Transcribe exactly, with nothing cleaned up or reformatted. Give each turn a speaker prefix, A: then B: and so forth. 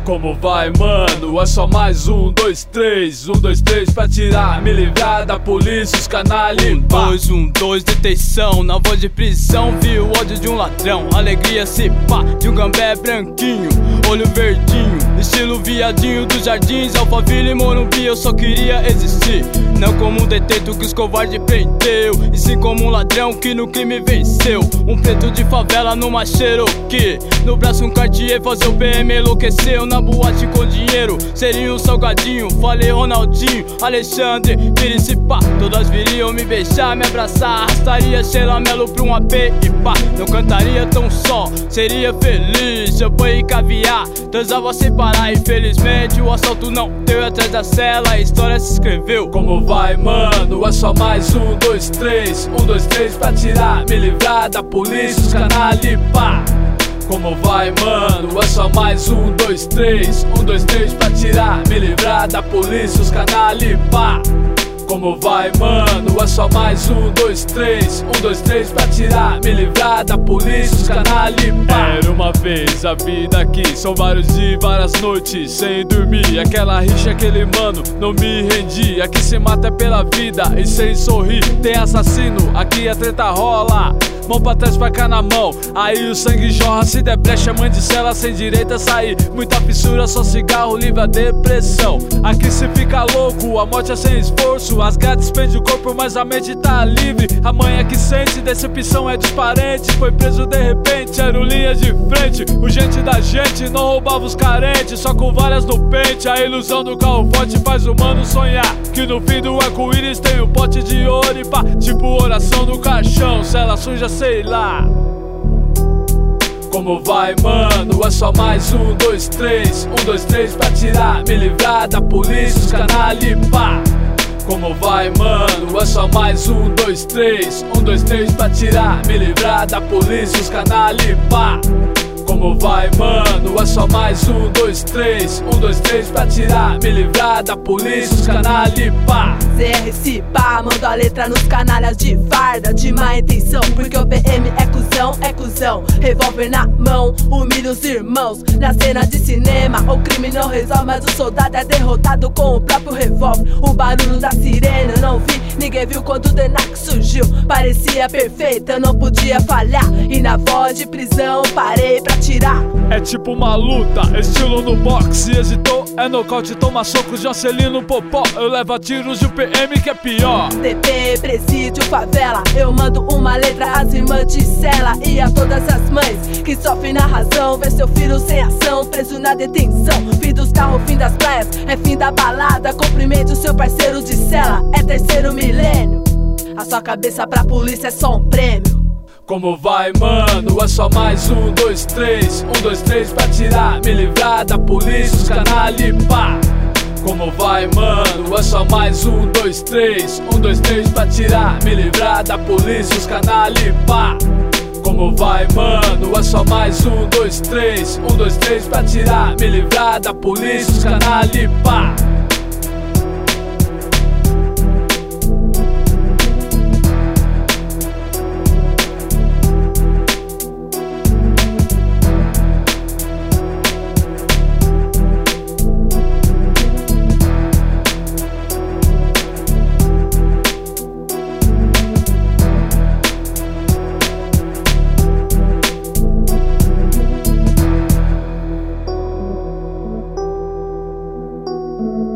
A: Como vai, mano? É só mais um, dois, três. Um, dois, três pra tirar, me livrar da polícia, os canalha.
B: Um, dois, um, dois, detenção. Na voz de prisão, vi o ódio de um ladrão. Alegria se pá, de um gambé branquinho, olho verdinho, estilo viadinho dos jardins, Alphaville e Morumbi. Eu só queria existir, não como um detento que os covardes prendeu, e sim como um ladrão que no crime venceu. Um preto de favela numa Cherokee, no braço um Cartier, fazer o P M enlouqueceu. Na boate com dinheiro, seria um salgadinho. Falei Ronaldinho, Alexandre, Pires e pá. Todas viriam me beijar, me abraçar. Arrastaria Sheila Mello pra um A P e pá. Não cantaria tão só, seria feliz. Champanhe e caviar, transava sem parar. Infelizmente o assalto não deu atrás da cela, a história se escreveu.
A: Como vai, mano? É só mais um, dois, três. Um, dois, três pra tirar, me livrar da polícia, os canalha e pá. Como vai, mano? É só mais um, dois, três. Um, dois, três pra tirar, me livrar da polícia, os canalha e pá. Como vai, mano? É só mais um, dois, três. Um, dois, três pra tirar, me livrar da polícia, os canalha e pá. Era uma vez a vida aqui, são vários dias, várias noites sem dormir. Aquela rixa, aquele mano, não me rendi. Aqui se mata é pela vida e sem sorrir. Tem assassino, aqui a treta rola. Mão pra trás, pra cá na mão, aí o sangue jorra. Se der brecha, mãe de cela, sem direito a sair. Muita fissura, só cigarro, livre a depressão. Aqui se fica louco, a morte é sem esforço. As gatas prendem o corpo, mas a mente tá livre. A mãe é que sente, decepção é disparente. Foi preso de repente, era o linha de frente. O gente da gente não roubava os carentes, só com várias no pente. A ilusão do carro forte faz o mano sonhar que no fim do arco-íris tem um pote de ouro e pá. Tipo oração no caixão, cela suja, sei lá. Como vai, mano? É só mais um, dois, três. Um, dois, três pra tirar, me livrar da polícia, os canalha e pá. Como vai, mano? É só mais um, dois, três. Um, dois, três pra tirar, me livrar da polícia, os canalha e pá. Como vai, mano? É só mais um, dois, três. Um, dois, três pra tirar, me livrar da polícia, os canalha e pá.
C: C R C pá, mando a letra nos canalhas de farda, de má intenção, porque o P M é cuzão, é cuzão. Revólver na mão, humilha os irmãos. Na cena de cinema, o crime não resolve, mas o soldado é derrotado com o próprio revólver. O barulho da sirene eu não vi, ninguém viu quando o Denac surgiu. Parecia perfeito, eu não podia falhar, e na voz de prisão parei pra tirar.
A: É tipo uma luta, estilo no boxe. Hesitou, é nocaute, toma soco, Jocelino Popó. Eu levo tiros de P M que é pior.
C: T P, presídio, favela, eu mando uma letra às irmãs de cela e a todas as mães que sofrem na razão. Ver seu filho sem ação, preso na detenção. Fim dos carros, fim das praias, é fim da balada. Cumprimente o seu parceiro de cela, é terceiro milênio. A sua cabeça pra polícia é só um prêmio.
A: Como vai, mano? É só mais um, dois, três. Um, dois, três pra tirar, me livrar da polícia, os canalha e pá. Como vai, mano? É só mais um, dois, três. Um, dois, três pra tirar, me livrar da polícia, os canalha e pá. Como vai, mano? É só mais um, dois, três. Um, dois, três pra tirar, me livrar da polícia, os canalha e pá.
C: Thank you.